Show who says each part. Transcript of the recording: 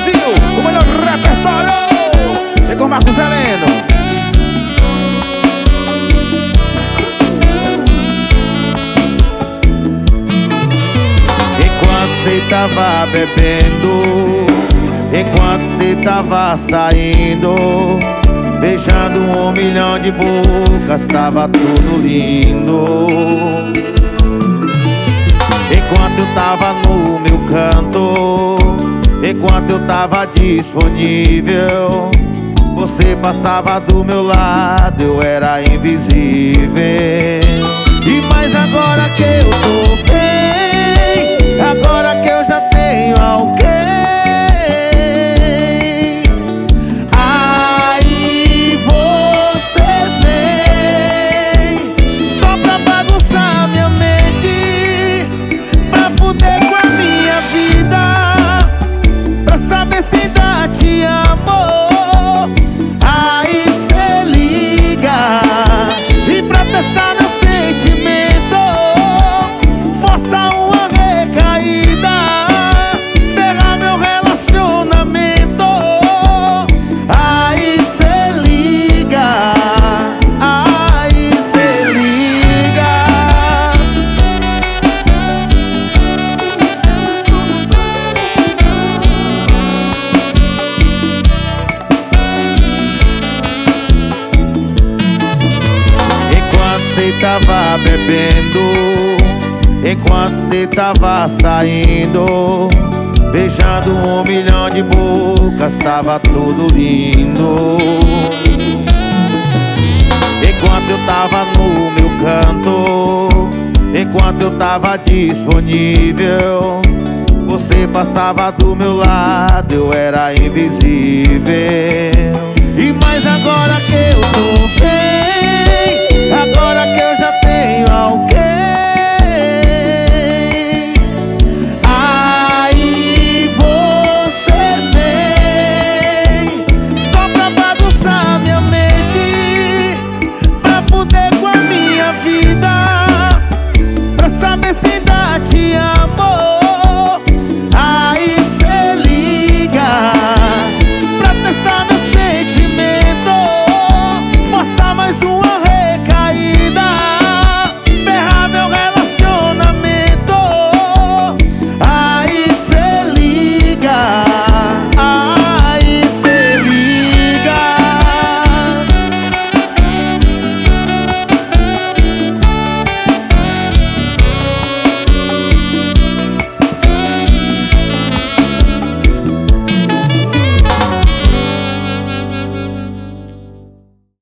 Speaker 1: Brasil, o melhor repertório. E com Marcos Heleno. Enquanto cê tava bebendo, enquanto cê tava saindo, beijando 1 milhão de bocas, tava tudo lindo. Enquanto eu tava no meu canto, enquanto eu tava disponível, você passava do meu lado, eu era invisível. E mas agora que eu tô bem, agora que eu já tenho alguém, aí você vem só pra bagunçar minha mente, pra fuder com a minha vida, pra saber se ainda te amo. Aí cê liga e pra testar meu sentimento, força uma recaída, ferrar meu relacionamento. Aí cê liga, aí cê liga. Enquanto cê tava bebendo, enquanto cê tava saindo, beijando 1 milhão de bocas, tava tudo lindo. Enquanto eu tava no meu canto, enquanto eu tava disponível, você passava do meu lado, eu era invisível. E mas agora que eu tô bem,